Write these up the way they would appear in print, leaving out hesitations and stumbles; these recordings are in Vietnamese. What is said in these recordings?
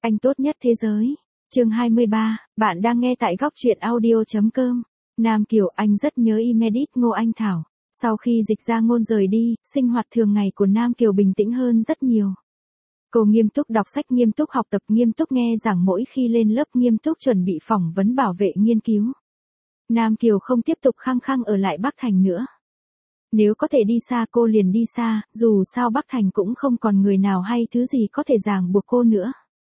Anh tốt nhất thế giới. Chương 23, bạn đang nghe tại góc truyện audio.com. Nam Kiều, anh rất nhớ Imedit Ngô Anh Thảo. Sau khi Dịch Ra Ngôn rời đi, sinh hoạt thường ngày của Nam Kiều bình tĩnh hơn rất nhiều. Cô nghiêm túc đọc sách, nghiêm túc học tập, nghiêm túc nghe giảng, mỗi khi lên lớp nghiêm túc chuẩn bị phỏng vấn bảo vệ nghiên cứu. Nam Kiều không tiếp tục khăng khăng ở lại Bắc Thành nữa. Nếu có thể đi xa cô liền đi xa, dù sao Bắc Thành cũng không còn người nào hay thứ gì có thể ràng buộc cô nữa.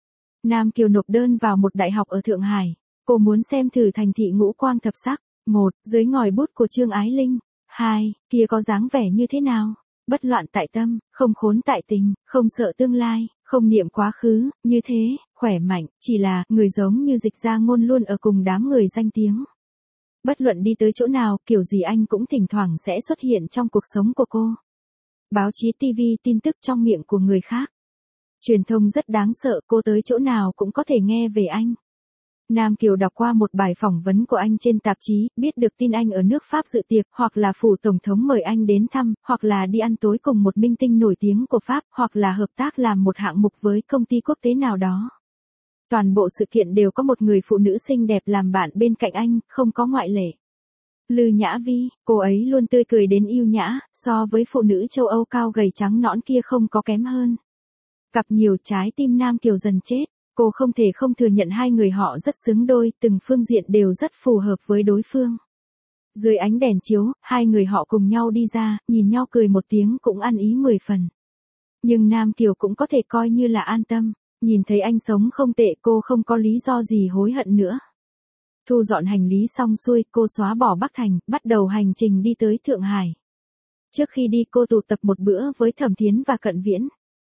Nam Kiều nộp đơn vào một đại học ở Thượng Hải. Cô muốn xem thử thành thị ngũ quang thập sắc. 1. Dưới ngòi bút của Trương Ái Linh. 2. Kia có dáng vẻ như thế nào? Bất loạn tại tâm, không khốn tại tình, không sợ tương lai, không niệm quá khứ, như thế, khỏe mạnh, chỉ là người giống như Dịch Ra Ngôn luôn ở cùng đám người danh tiếng. Bất luận đi tới chỗ nào, kiểu gì anh cũng thỉnh thoảng sẽ xuất hiện trong cuộc sống của cô. Báo chí, TV, tin tức trong miệng của người khác. Truyền thông rất đáng sợ, cô tới chỗ nào cũng có thể nghe về anh. Nam Kiều đọc qua một bài phỏng vấn của anh trên tạp chí, biết được tin anh ở nước Pháp dự tiệc, hoặc là phủ tổng thống mời anh đến thăm, hoặc là đi ăn tối cùng một minh tinh nổi tiếng của Pháp, hoặc là hợp tác làm một hạng mục với công ty quốc tế nào đó. Toàn bộ sự kiện đều có một người phụ nữ xinh đẹp làm bạn bên cạnh anh, không có ngoại lệ. Lư Nhã Vi, cô ấy luôn tươi cười đến yêu nhã, so với phụ nữ châu Âu cao gầy trắng nõn kia không có kém hơn. Gặp nhiều, trái tim Nam Kiều dần chết. Cô không thể không thừa nhận hai người họ rất xứng đôi, từng phương diện đều rất phù hợp với đối phương. Dưới ánh đèn chiếu, hai người họ cùng nhau đi ra, nhìn nhau cười một tiếng cũng ăn ý 10 phần. Nhưng Nam Kiều cũng có thể coi như là an tâm, nhìn thấy anh sống không tệ, cô không có lý do gì hối hận nữa. Thu dọn hành lý xong xuôi, cô xóa bỏ Bắc Thành, bắt đầu hành trình đi tới Thượng Hải. Trước khi đi cô tụ tập một bữa với Thẩm Thiến và Cận Viễn.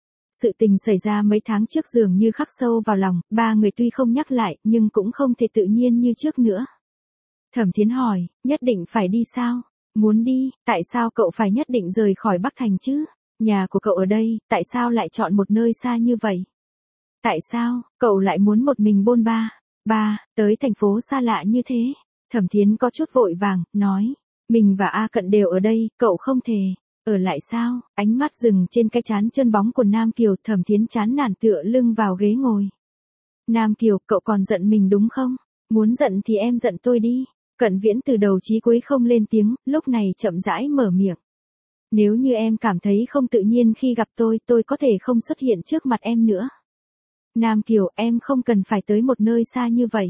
Sự tình xảy ra mấy tháng trước dường như khắc sâu vào lòng, ba người tuy không nhắc lại, nhưng cũng không thể tự nhiên như trước nữa. Thẩm Thiến hỏi, nhất định phải đi sao? Muốn đi, tại sao cậu phải nhất định rời khỏi Bắc Thành chứ? Nhà của cậu ở đây, tại sao lại chọn một nơi xa như vậy? Tại sao, cậu lại muốn một mình bôn ba? Tới thành phố xa lạ như thế. Thẩm Thiến có chút vội vàng, nói, mình và A Cận đều ở đây, cậu không thể. Ở lại sao? Ánh mắt dừng trên cái trán trơn bóng của Nam Kiều, Thẩm Thiến chán nản tựa lưng vào ghế ngồi. Nam Kiều, cậu còn giận mình đúng không? Muốn giận thì em giận tôi đi. Cận Viễn từ đầu chí cuối không lên tiếng, lúc này chậm rãi mở miệng. Nếu như em cảm thấy không tự nhiên khi gặp tôi có thể không xuất hiện trước mặt em nữa. Nam Kiều, em không cần phải tới một nơi xa như vậy.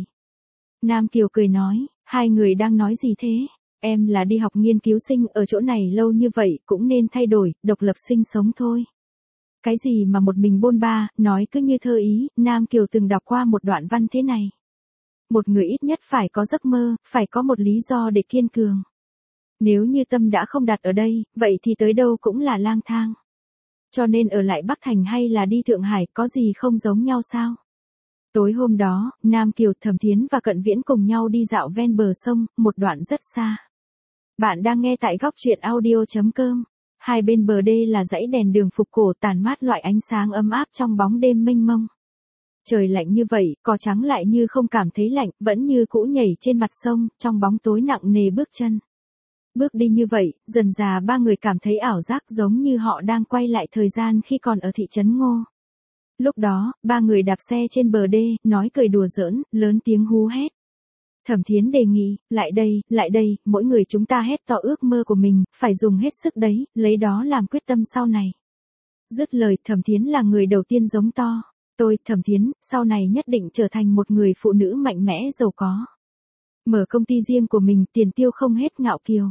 Nam Kiều cười nói, hai người đang nói gì thế? Em là đi học nghiên cứu sinh, ở chỗ này lâu như vậy, cũng nên thay đổi, độc lập sinh sống thôi. Cái gì mà một mình bôn ba, nói cứ như thơ ý, Nam Kiều từng đọc qua một đoạn văn thế này. Một người ít nhất phải có giấc mơ, phải có một lý do để kiên cường. Nếu như tâm đã không đặt ở đây, vậy thì tới đâu cũng là lang thang. Cho nên ở lại Bắc Thành hay là đi Thượng Hải, có gì không giống nhau sao? Tối hôm đó, Nam Kiều, Thẩm Thiến và Cận Viễn cùng nhau đi dạo ven bờ sông, một đoạn rất xa. Bạn đang nghe tại góc truyện audio.com. Hai bên bờ đê là dãy đèn đường phục cổ tàn mát loại ánh sáng ấm áp trong bóng đêm mênh mông. Trời lạnh như vậy, cỏ trắng lại như không cảm thấy lạnh, vẫn như cũ nhảy trên mặt sông, trong bóng tối nặng nề bước chân. Bước đi như vậy, dần dà ba người cảm thấy ảo giác giống như họ đang quay lại thời gian khi còn ở thị trấn Ngô. Lúc đó, ba người đạp xe trên bờ đê, nói cười đùa giỡn, lớn tiếng hú hét. Thẩm Thiến đề nghị, lại đây, mỗi người chúng ta hét to ước mơ của mình, phải dùng hết sức đấy, lấy đó làm quyết tâm sau này. Dứt lời, Thẩm Thiến là người đầu tiên giống to. Tôi, Thẩm Thiến, sau này nhất định trở thành một người phụ nữ mạnh mẽ giàu có. Mở công ty riêng của mình, tiền tiêu không hết, ngạo kiều.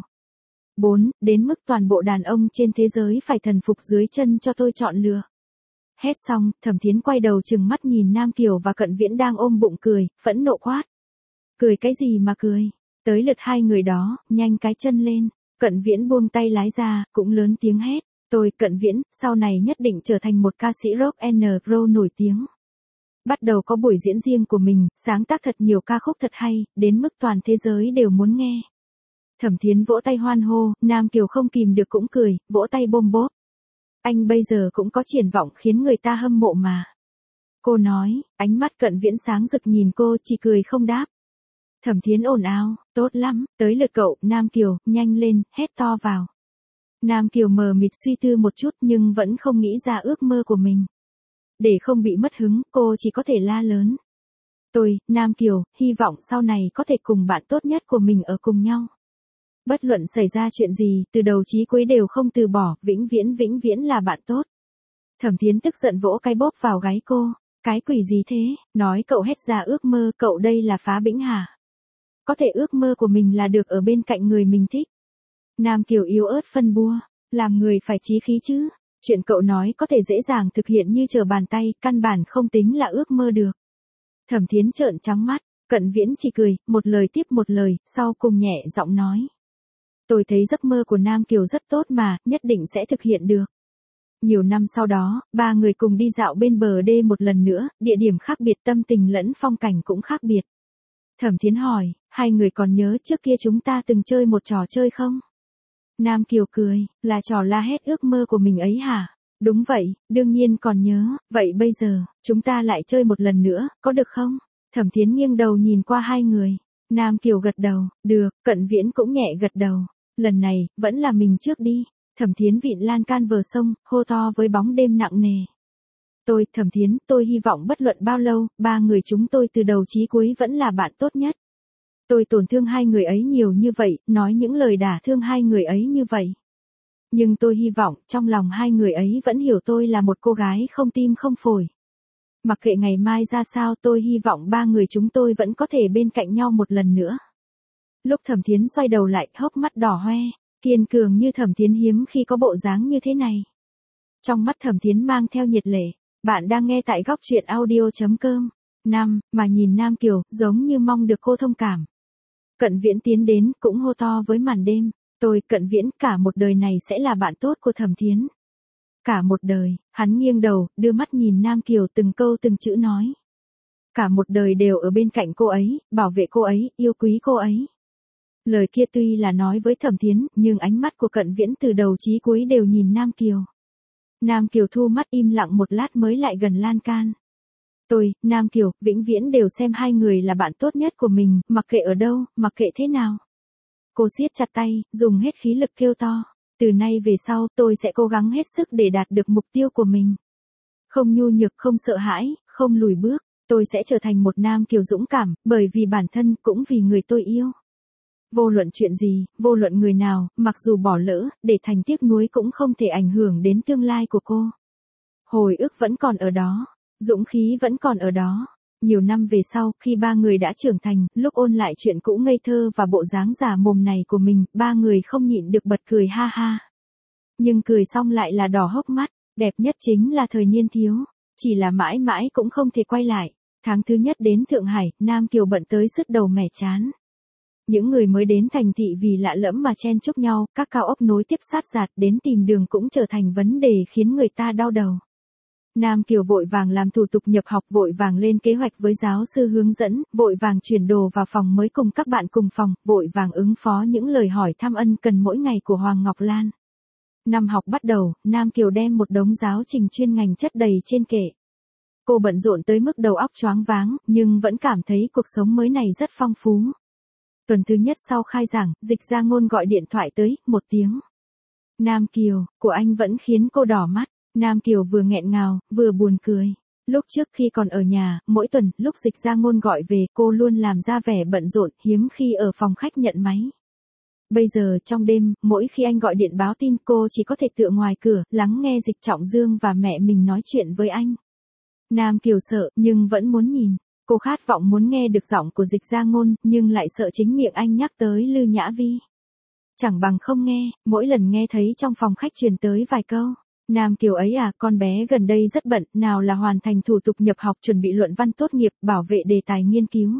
4. Đến mức toàn bộ đàn ông trên thế giới phải thần phục dưới chân cho tôi chọn lựa. Hét xong, Thẩm Thiến quay đầu trừng mắt nhìn Nam Kiều và Cận Viễn đang ôm bụng cười, phẫn nộ quát. Cười cái gì mà cười? Tới lượt hai người đó, nhanh cái chân lên. Cận Viễn buông tay lái ra, cũng lớn tiếng hét. Tôi, Cận Viễn, sau này nhất định trở thành một ca sĩ rock and roll nổi tiếng. Bắt đầu có buổi diễn riêng của mình, sáng tác thật nhiều ca khúc thật hay, đến mức toàn thế giới đều muốn nghe. Thẩm Thiến vỗ tay hoan hô, Nam Kiều không kìm được cũng cười, vỗ tay bôm bốp. Anh bây giờ cũng có triển vọng khiến người ta hâm mộ mà. Cô nói, ánh mắt Cận Viễn sáng rực nhìn cô, chỉ cười không đáp. Thẩm Thiến ồn ào, tốt lắm, tới lượt cậu, Nam Kiều, nhanh lên, hét to vào. Nam Kiều mờ mịt suy tư một chút nhưng vẫn không nghĩ ra ước mơ của mình. Để không bị mất hứng, cô chỉ có thể la lớn. Tôi, Nam Kiều, hy vọng sau này có thể cùng bạn tốt nhất của mình ở cùng nhau. Bất luận xảy ra chuyện gì, từ đầu chí cuối đều không từ bỏ, vĩnh viễn là bạn tốt. Thẩm Thiến tức giận vỗ cái bóp vào gáy cô. Cái quỷ gì thế, nói cậu hết ra ước mơ, cậu đây là phá bĩnh hả? Có thể ước mơ của mình là được ở bên cạnh người mình thích. Nam Kiều yếu ớt phân bua, làm người phải chí khí chứ. Chuyện cậu nói có thể dễ dàng thực hiện như trở bàn tay, căn bản không tính là ước mơ được. Thẩm Thiến trợn trắng mắt, Cận Viễn chỉ cười, một lời tiếp một lời, sau cùng nhẹ giọng nói. Tôi thấy giấc mơ của Nam Kiều rất tốt mà, nhất định sẽ thực hiện được. Nhiều năm sau đó, ba người cùng đi dạo bên bờ đê một lần nữa, địa điểm khác biệt, tâm tình lẫn phong cảnh cũng khác biệt. Thẩm Thiến hỏi, hai người còn nhớ trước kia chúng ta từng chơi một trò chơi không? Nam Kiều cười, là trò la hét ước mơ của mình ấy hả? Đúng vậy, đương nhiên còn nhớ, vậy bây giờ, chúng ta lại chơi một lần nữa, có được không? Thẩm Thiến nghiêng đầu nhìn qua hai người. Nam Kiều gật đầu, được, Cận Viễn cũng nhẹ gật đầu. Lần này, vẫn là mình trước đi. Thẩm Thiến vịn lan can bờ sông, hô to với bóng đêm nặng nề. Thẩm Thiến, tôi hy vọng bất luận bao lâu, ba người chúng tôi từ đầu chí cuối vẫn là bạn tốt nhất. Tôi tổn thương hai người ấy nhiều như vậy, nói những lời đả thương hai người ấy như vậy. Nhưng tôi hy vọng, trong lòng hai người ấy vẫn hiểu tôi là một cô gái không tim không phổi. Mặc kệ ngày mai ra sao, tôi hy vọng ba người chúng tôi vẫn có thể bên cạnh nhau một lần nữa. Lúc Thẩm Thiến xoay đầu lại, hốc mắt đỏ hoe, kiên cường như Thẩm Thiến hiếm khi có bộ dáng như thế này. Trong mắt Thẩm Thiến mang theo nhiệt lệ. Bạn đang nghe tại góc truyện audio.com. Mà nhìn Nam Kiều, giống như mong được cô thông cảm. Cận Viễn tiến đến, cũng hô to với màn đêm. Cận Viễn, cả một đời này sẽ là bạn tốt của Thẩm Thiến. Cả một đời, hắn nghiêng đầu, đưa mắt nhìn Nam Kiều, từng câu từng chữ nói. Cả một đời đều ở bên cạnh cô ấy, bảo vệ cô ấy, yêu quý cô ấy. Lời kia tuy là nói với Thẩm Thiến, nhưng ánh mắt của Cận Viễn từ đầu chí cuối đều nhìn Nam Kiều. Nam Kiều thu mắt im lặng một lát mới lại gần lan can. Nam Kiều, vĩnh viễn đều xem hai người là bạn tốt nhất của mình, mặc kệ ở đâu, mặc kệ thế nào. Cô siết chặt tay, dùng hết khí lực kêu to. Từ nay về sau, tôi sẽ cố gắng hết sức để đạt được mục tiêu của mình. Không nhu nhược, không sợ hãi, không lùi bước. Tôi sẽ trở thành một Nam Kiều dũng cảm, bởi vì bản thân, cũng vì người tôi yêu. Vô luận chuyện gì, vô luận người nào, mặc dù bỏ lỡ, để thành tiếc nuối cũng không thể ảnh hưởng đến tương lai của cô. Hồi ức vẫn còn ở đó, dũng khí vẫn còn ở đó. Nhiều năm về sau, khi ba người đã trưởng thành, lúc ôn lại chuyện cũ ngây thơ và bộ dáng giả mồm này của mình, ba người không nhịn được bật cười ha ha. Nhưng cười xong lại là đỏ hốc mắt, đẹp nhất chính là thời niên thiếu, chỉ là mãi mãi cũng không thể quay lại. Tháng thứ nhất đến Thượng Hải, Nam Kiều bận tới sứt đầu mẻ chán. Những người mới đến thành thị vì lạ lẫm mà chen chúc nhau, các cao ốc nối tiếp sát rạt, đến tìm đường cũng trở thành vấn đề khiến người ta đau đầu. Nam Kiều vội vàng làm thủ tục nhập học, vội vàng lên kế hoạch với giáo sư hướng dẫn, vội vàng chuyển đồ vào phòng mới cùng các bạn cùng phòng, vội vàng ứng phó những lời hỏi thăm ân cần mỗi ngày của Hoàng Ngọc Lan. Năm học bắt đầu, Nam Kiều đem một đống giáo trình chuyên ngành chất đầy trên kệ. Cô bận rộn tới mức đầu óc choáng váng, nhưng vẫn cảm thấy cuộc sống mới này rất phong phú. Tuần thứ nhất sau khai giảng, Dịch Gia Ngôn gọi điện thoại tới, 1 tiếng. Nam Kiều, của anh vẫn khiến cô đỏ mắt. Nam Kiều vừa nghẹn ngào, vừa buồn cười. Lúc trước khi còn ở nhà, mỗi tuần, lúc Dịch Gia Ngôn gọi về, cô luôn làm ra vẻ bận rộn, hiếm khi ở phòng khách nhận máy. Bây giờ trong đêm, mỗi khi anh gọi điện báo tin, cô chỉ có thể tựa ngoài cửa, lắng nghe Dịch Trọng Dương và mẹ mình nói chuyện với anh. Nam Kiều sợ, nhưng vẫn muốn nhìn. Cô khát vọng muốn nghe được giọng của Dịch Gia Ngôn, nhưng lại sợ chính miệng anh nhắc tới Lư Nhã Vi. Chẳng bằng không nghe, mỗi lần nghe thấy trong phòng khách truyền tới vài câu. Nam Kiều ấy à, con bé gần đây rất bận, nào là hoàn thành thủ tục nhập học, chuẩn bị luận văn tốt nghiệp, bảo vệ đề tài nghiên cứu.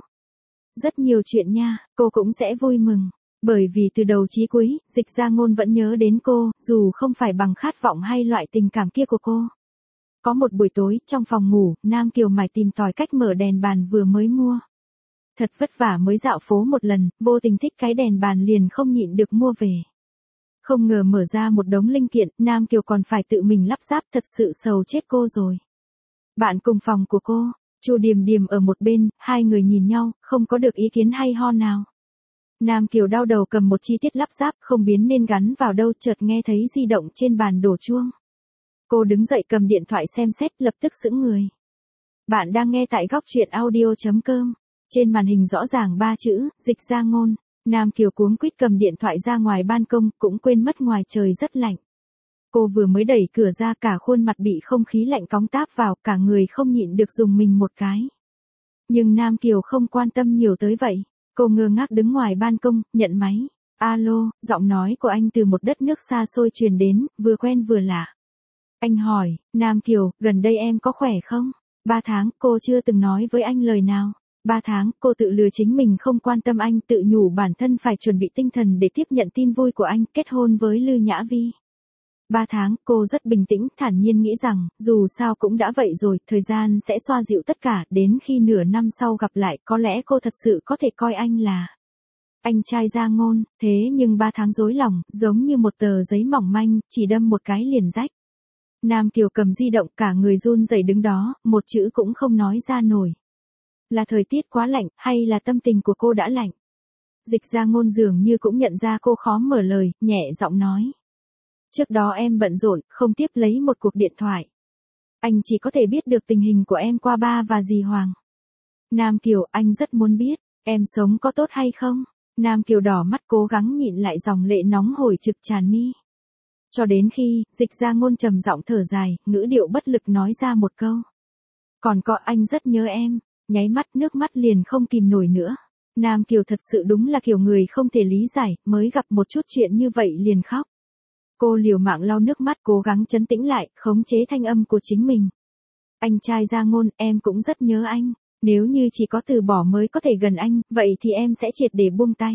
Rất nhiều chuyện nha, cô cũng sẽ vui mừng. Bởi vì từ đầu chí cuối, Dịch Gia Ngôn vẫn nhớ đến cô, dù không phải bằng khát vọng hay loại tình cảm kia của cô. Có một buổi tối, trong phòng ngủ, Nam Kiều mải tìm tòi cách mở đèn bàn vừa mới mua. Thật vất vả mới dạo phố một lần, vô tình thích cái đèn bàn liền không nhịn được mua về. Không ngờ mở ra một đống linh kiện, Nam Kiều còn phải tự mình lắp ráp, thật sự sầu chết cô rồi. Bạn cùng phòng của cô, Chu Điềm Điềm ở một bên, hai người nhìn nhau, không có được ý kiến hay ho nào. Nam Kiều đau đầu cầm một chi tiết lắp ráp không biến nên gắn vào đâu, chợt nghe thấy di động trên bàn đổ chuông. Cô đứng dậy cầm điện thoại xem xét, lập tức sững người. Bạn đang nghe tại góc truyện audio.com. Trên màn hình rõ ràng 3 chữ, Dịch Ra Ngôn. Nam Kiều cuống quýt cầm điện thoại ra ngoài ban công, cũng quên mất ngoài trời rất lạnh. Cô vừa mới đẩy cửa ra, cả khuôn mặt bị không khí lạnh cóng táp vào, cả người không nhịn được dùng mình một cái. Nhưng Nam Kiều không quan tâm nhiều tới vậy. Cô ngơ ngác đứng ngoài ban công, nhận máy. Alo, giọng nói của anh từ một đất nước xa xôi truyền đến, vừa quen vừa lạ. Anh hỏi, Nam Kiều, gần đây em có khỏe không? 3 tháng, cô chưa từng nói với anh lời nào. 3 tháng, cô tự lừa chính mình không quan tâm anh, tự nhủ bản thân phải chuẩn bị tinh thần để tiếp nhận tin vui của anh, kết hôn với Lư Nhã Vi. 3 tháng, cô rất bình tĩnh, thản nhiên nghĩ rằng, dù sao cũng đã vậy rồi, thời gian sẽ xoa dịu tất cả, đến khi nửa năm sau gặp lại, có lẽ cô thật sự có thể coi anh là anh trai Ra Ngôn. Thế nhưng 3 tháng rối lòng, giống như một tờ giấy mỏng manh, chỉ đâm một cái liền rách. Nam Kiều cầm di động, cả người run rẩy đứng đó, một chữ cũng không nói ra nổi. Là thời tiết quá lạnh, hay là tâm tình của cô đã lạnh? Dịch Ra Ngôn dường như cũng nhận ra cô khó mở lời, nhẹ giọng nói. Trước đó em bận rộn, không tiếp lấy một cuộc điện thoại. Anh chỉ có thể biết được tình hình của em qua ba và dì Hoàng. Nam Kiều, anh rất muốn biết, em sống có tốt hay không? Nam Kiều đỏ mắt cố gắng nhịn lại dòng lệ nóng hổi trực tràn mi. Cho đến khi, Dịch Ra Ngôn trầm giọng thở dài, ngữ điệu bất lực nói ra một câu. Còn có, anh rất nhớ em. Nháy mắt nước mắt liền không kìm nổi nữa. Nam Kiều thật sự đúng là kiểu người không thể lý giải, mới gặp một chút chuyện như vậy liền khóc. Cô liều mạng lau nước mắt, cố gắng trấn tĩnh lại, khống chế thanh âm của chính mình. Anh trai Ra Ngôn, em cũng rất nhớ anh. Nếu như chỉ có từ bỏ mới có thể gần anh, vậy thì em sẽ triệt để buông tay.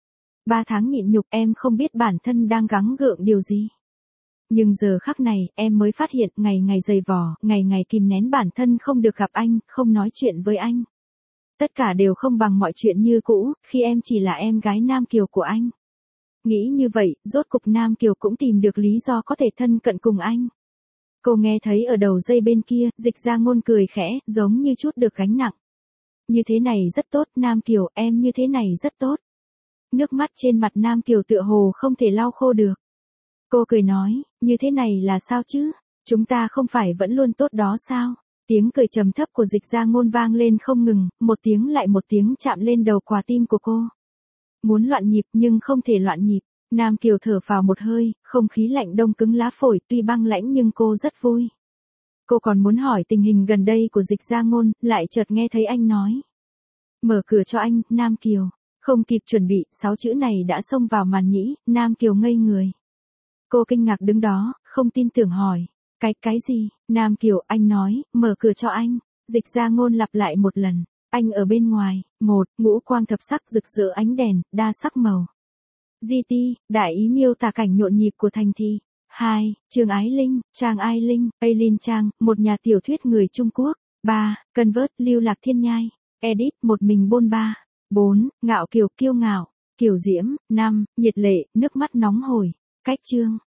3 tháng nhịn nhục, em không biết bản thân đang gắng gượng điều gì. Nhưng giờ khắc này, em mới phát hiện, ngày ngày dày vò, ngày ngày kìm nén bản thân không được gặp anh, không nói chuyện với anh. Tất cả đều không bằng mọi chuyện như cũ, khi em chỉ là em gái Nam Kiều của anh. Nghĩ như vậy, rốt cục Nam Kiều cũng tìm được lý do có thể thân cận cùng anh. Cô nghe thấy ở đầu dây bên kia, Dịch Ra Ngôn cười khẽ, giống như chút được gánh nặng. Như thế này rất tốt, Nam Kiều, em như thế này rất tốt. Nước mắt trên mặt Nam Kiều tựa hồ không thể lau khô được. Cô cười nói, như thế này là sao chứ? Chúng ta không phải vẫn luôn tốt đó sao? Tiếng cười trầm thấp của Dịch Ra Ngôn vang lên không ngừng, một tiếng lại một tiếng chạm lên đầu quả tim của cô. Muốn loạn nhịp nhưng không thể loạn nhịp. Nam Kiều thở phào một hơi, không khí lạnh đông cứng lá phổi, tuy băng lãnh nhưng cô rất vui. Cô còn muốn hỏi tình hình gần đây của Dịch Ra Ngôn, lại chợt nghe thấy anh nói. Mở cửa cho anh, Nam Kiều. Không kịp chuẩn bị, 6 chữ này đã xông vào màn nhĩ, Nam Kiều ngây người. Cô kinh ngạc đứng đó, không tin tưởng hỏi. Cái gì? Nam Kiều, anh nói, mở cửa cho anh. Dịch Ra Ngôn lặp lại một lần. Anh ở bên ngoài. 1. Ngũ quang thập sắc rực rỡ ánh đèn, đa sắc màu. GT, đại ý miêu tả cảnh nhộn nhịp của thành thị. 2. Trường Ái Linh, Trang Ai Linh, Ailin Trang, một nhà tiểu thuyết người Trung Quốc. 3. Convert, Lưu Lạc Thiên Nhai. Edit, một mình bôn ba. 4. Ngạo Kiều, kiêu ngạo. Kiều Diễm. 5. Nhiệt lệ, nước mắt nóng hổi. Cách chương.